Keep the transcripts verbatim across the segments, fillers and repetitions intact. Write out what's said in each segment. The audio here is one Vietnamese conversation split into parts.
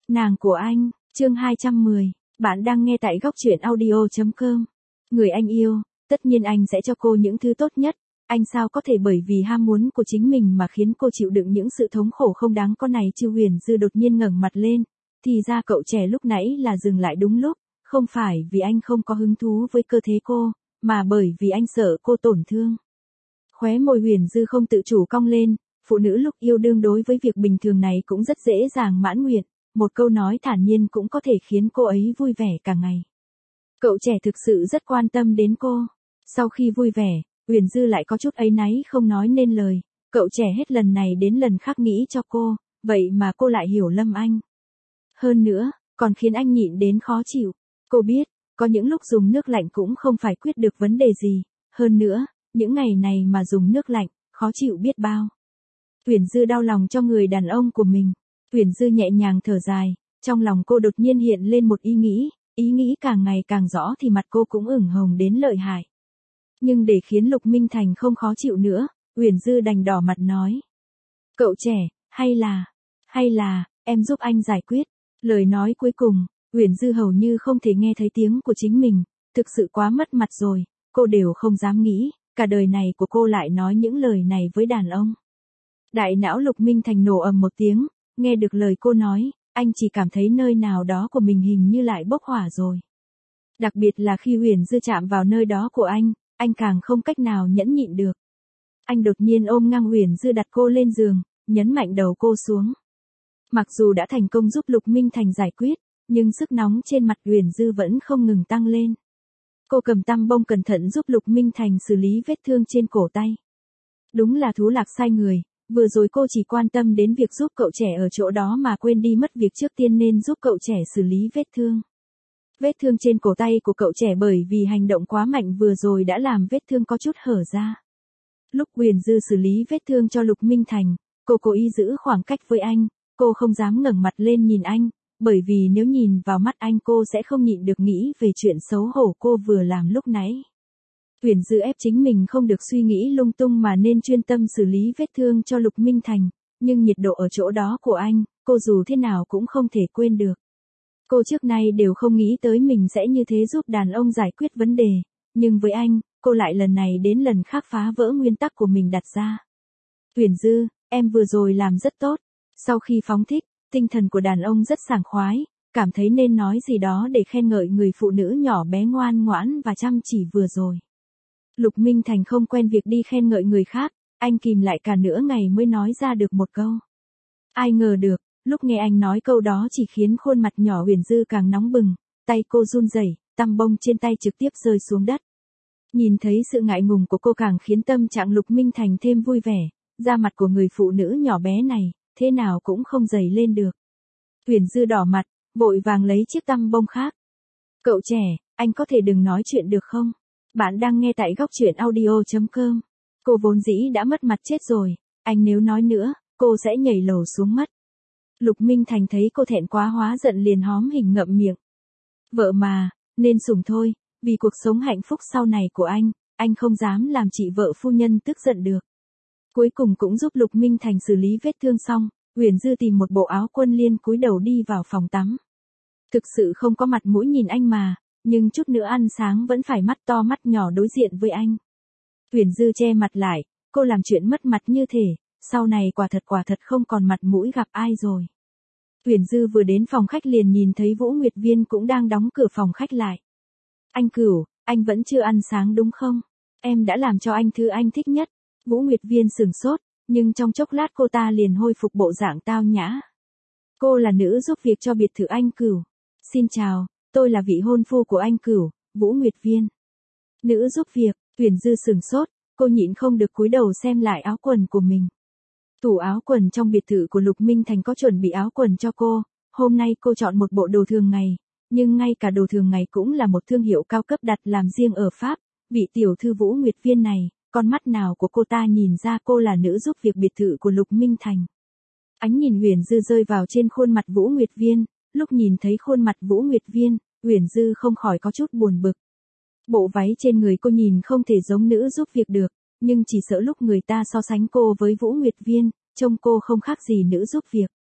Nàng của anh, chương hai trăm mười, bạn đang nghe tại góc truyện audio.com. Người anh yêu, tất nhiên anh sẽ cho cô những thứ tốt nhất, anh sao có thể bởi vì ham muốn của chính mình mà khiến cô chịu đựng những sự thống khổ không đáng có này chứ. Huyền Dư đột nhiên ngẩng mặt lên, thì ra cậu trẻ lúc nãy là dừng lại đúng lúc, không phải vì anh không có hứng thú với cơ thể cô, mà bởi vì anh sợ cô tổn thương. Khóe môi Huyền Dư không tự chủ cong lên, phụ nữ lúc yêu đương đối với việc bình thường này cũng rất dễ dàng mãn nguyện, một câu nói thản nhiên cũng có thể khiến cô ấy vui vẻ cả ngày. Cậu trẻ thực sự rất quan tâm đến cô. Sau khi vui vẻ, Huyền Dư lại có chút áy náy không nói nên lời, cậu trẻ hết lần này đến lần khác nghĩ cho cô, vậy mà cô lại hiểu lầm anh. Hơn nữa, còn khiến anh nhịn đến khó chịu. Cô biết, có những lúc dùng nước lạnh cũng không phải quyết được vấn đề gì, hơn nữa, những ngày này mà dùng nước lạnh, khó chịu biết bao. Huyền Dư đau lòng cho người đàn ông của mình. Huyền Dư nhẹ nhàng thở dài, trong lòng cô đột nhiên hiện lên một ý nghĩ, ý nghĩ càng ngày càng rõ thì mặt cô cũng ửng hồng đến lợi hại. Nhưng để khiến Lục Minh Thành không khó chịu nữa, Huyền Dư đành đỏ mặt nói. Cậu trẻ, hay là, hay là, em giúp anh giải quyết. Lời nói cuối cùng, Huyền Dư hầu như không thể nghe thấy tiếng của chính mình, thực sự quá mất mặt rồi, cô đều không dám nghĩ, cả đời này của cô lại nói những lời này với đàn ông. Đại não Lục Minh Thành nổ ầm một tiếng, nghe được lời cô nói, anh chỉ cảm thấy nơi nào đó của mình hình như lại bốc hỏa rồi. Đặc biệt là khi Huyền Dư chạm vào nơi đó của anh, anh càng không cách nào nhẫn nhịn được. Anh đột nhiên ôm ngang Huyền Dư đặt cô lên giường, nhấn mạnh đầu cô xuống. Mặc dù đã thành công giúp Lục Minh Thành giải quyết, nhưng sức nóng trên mặt Huyền Dư vẫn không ngừng tăng lên. Cô cầm tăm bông cẩn thận giúp Lục Minh Thành xử lý vết thương trên cổ tay. Đúng là thú lạc sai người. Vừa rồi cô chỉ quan tâm đến việc giúp cậu trẻ ở chỗ đó mà quên đi mất việc trước tiên nên giúp cậu trẻ xử lý vết thương. Vết thương trên cổ tay của cậu trẻ bởi vì hành động quá mạnh vừa rồi đã làm vết thương có chút hở ra. Lúc Huyền Dư xử lý vết thương cho Lục Minh Thành, cô cố ý giữ khoảng cách với anh, cô không dám ngẩng mặt lên nhìn anh, bởi vì nếu nhìn vào mắt anh cô sẽ không nhịn được nghĩ về chuyện xấu hổ cô vừa làm lúc nãy. Huyền Dư ép chính mình không được suy nghĩ lung tung mà nên chuyên tâm xử lý vết thương cho Lục Minh Thành, nhưng nhiệt độ ở chỗ đó của anh, cô dù thế nào cũng không thể quên được. Cô trước nay đều không nghĩ tới mình sẽ như thế giúp đàn ông giải quyết vấn đề, nhưng với anh, cô lại lần này đến lần khác phá vỡ nguyên tắc của mình đặt ra. Huyền Dư, em vừa rồi làm rất tốt. Sau khi phóng thích, tinh thần của đàn ông rất sảng khoái, cảm thấy nên nói gì đó để khen ngợi người phụ nữ nhỏ bé ngoan ngoãn và chăm chỉ vừa rồi. Lục Minh Thành không quen việc đi khen ngợi người khác, anh kìm lại cả nửa ngày mới nói ra được một câu. Ai ngờ được, lúc nghe anh nói câu đó chỉ khiến khuôn mặt nhỏ Huyền Dư càng nóng bừng, tay cô run rẩy, tăm bông trên tay trực tiếp rơi xuống đất. Nhìn thấy sự ngại ngùng của cô càng khiến tâm trạng Lục Minh Thành thêm vui vẻ, da mặt của người phụ nữ nhỏ bé này, thế nào cũng không dày lên được. Huyền Dư đỏ mặt, vội vàng lấy chiếc tăm bông khác. Cậu trẻ, anh có thể đừng nói chuyện được không? Bạn đang nghe tại góc truyện audio.com. Cô vốn dĩ đã mất mặt chết rồi, anh nếu nói nữa, cô sẽ nhảy lầu xuống mất. Lục Minh Thành thấy cô thẹn quá hóa giận liền hóm hình ngậm miệng. Vợ mà, nên sủng thôi, vì cuộc sống hạnh phúc sau này của anh, anh không dám làm chị vợ phu nhân tức giận được. Cuối cùng cũng giúp Lục Minh Thành xử lý vết thương xong, Huyền Dư tìm một bộ áo quân liên cúi đầu đi vào phòng tắm. Thực sự không có mặt mũi nhìn anh mà. Nhưng chút nữa ăn sáng vẫn phải mắt to mắt nhỏ đối diện với anh. Huyền Dư che mặt lại, cô làm chuyện mất mặt như thể, sau này quả thật quả thật không còn mặt mũi gặp ai rồi. Huyền Dư vừa đến phòng khách liền nhìn thấy Vũ Nguyệt Viên cũng đang đóng cửa phòng khách lại. Anh Cửu, anh vẫn chưa ăn sáng đúng không? Em đã làm cho anh thứ anh thích nhất. Vũ Nguyệt Viên sửng sốt, nhưng trong chốc lát cô ta liền hồi phục bộ dạng tao nhã. Cô là nữ giúp việc cho biệt thự anh Cửu. Xin chào. Tôi là vị hôn phu của anh Cửu, Vũ Nguyệt Viên. Nữ giúp việc, Huyền Dư sửng sốt, cô nhịn không được cúi đầu xem lại áo quần của mình. Tủ áo quần trong biệt thự của Lục Minh Thành có chuẩn bị áo quần cho cô, hôm nay cô chọn một bộ đồ thường ngày, nhưng ngay cả đồ thường ngày cũng là một thương hiệu cao cấp đặt làm riêng ở Pháp, vị tiểu thư Vũ Nguyệt Viên này, con mắt nào của cô ta nhìn ra cô là nữ giúp việc biệt thự của Lục Minh Thành. Ánh nhìn Huyền Dư rơi vào trên khuôn mặt Vũ Nguyệt Viên. Lúc nhìn thấy khuôn mặt Vũ Nguyệt Viên, Huyền Dư không khỏi có chút buồn bực. Bộ váy trên người cô nhìn không thể giống nữ giúp việc được, nhưng chỉ sợ lúc người ta so sánh cô với Vũ Nguyệt Viên, trông cô không khác gì nữ giúp việc.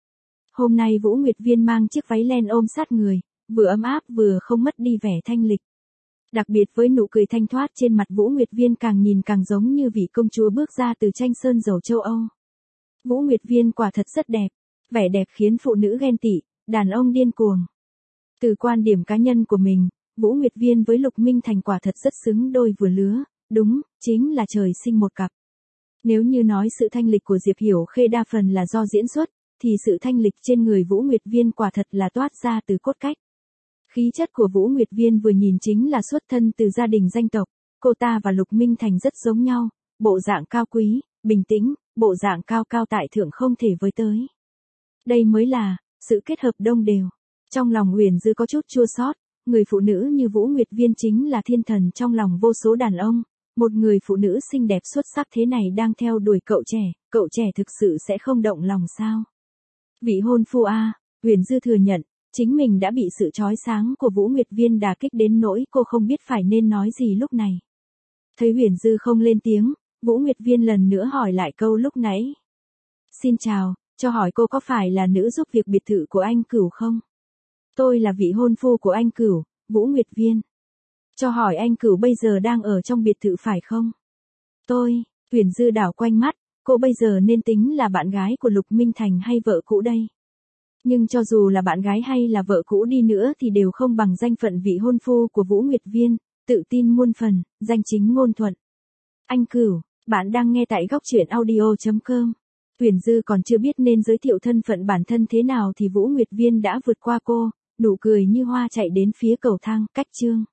Hôm nay Vũ Nguyệt Viên mang chiếc váy len ôm sát người, vừa ấm áp vừa không mất đi vẻ thanh lịch. Đặc biệt với nụ cười thanh thoát trên mặt Vũ Nguyệt Viên càng nhìn càng giống như vị công chúa bước ra từ tranh sơn dầu châu Âu. Vũ Nguyệt Viên quả thật rất đẹp, vẻ đẹp khiến phụ nữ ghen tị, đàn ông điên cuồng. Từ quan điểm cá nhân của mình, Vũ Nguyệt Viên với Lục Minh Thành quả thật rất xứng đôi vừa lứa, đúng, chính là trời sinh một cặp. Nếu như nói sự thanh lịch của Diệp Hiểu Khê đa phần là do diễn xuất, thì sự thanh lịch trên người Vũ Nguyệt Viên quả thật là toát ra từ cốt cách. Khí chất của Vũ Nguyệt Viên vừa nhìn chính là xuất thân từ gia đình danh tộc, cô ta và Lục Minh Thành rất giống nhau, bộ dạng cao quý, bình tĩnh, bộ dạng cao cao tại thượng không thể với tới. Đây mới là sự kết hợp đồng đều. Trong lòng Uyển Dư có chút chua xót, người phụ nữ như Vũ Nguyệt Viên chính là thiên thần trong lòng vô số đàn ông, một người phụ nữ xinh đẹp xuất sắc thế này đang theo đuổi cậu trẻ, cậu trẻ thực sự sẽ không động lòng sao? Vị hôn phu a, Uyển Dư thừa nhận, chính mình đã bị sự chói sáng của Vũ Nguyệt Viên đả kích đến nỗi cô không biết phải nên nói gì lúc này. Thấy Uyển Dư không lên tiếng, Vũ Nguyệt Viên lần nữa hỏi lại câu lúc nãy. Xin chào, cho hỏi cô có phải là nữ giúp việc biệt thự của anh Cửu không? Tôi là vị hôn phu của anh Cửu, Vũ Nguyệt Viên. Cho hỏi anh Cửu bây giờ đang ở trong biệt thự phải không? Tôi, Uyển Dư đảo quanh mắt, cô bây giờ nên tính là bạn gái của Lục Minh Thành hay vợ cũ đây? Nhưng cho dù là bạn gái hay là vợ cũ đi nữa thì đều không bằng danh phận vị hôn phu của Vũ Nguyệt Viên, tự tin muôn phần, danh chính ngôn thuận. Anh Cửu, bạn đang nghe tại góc truyện audio chấm com. Uyển Dư còn chưa biết nên giới thiệu thân phận bản thân thế nào thì Vũ Nguyệt Viên đã vượt qua cô, nụ cười như hoa chạy đến phía cầu thang, cách chương.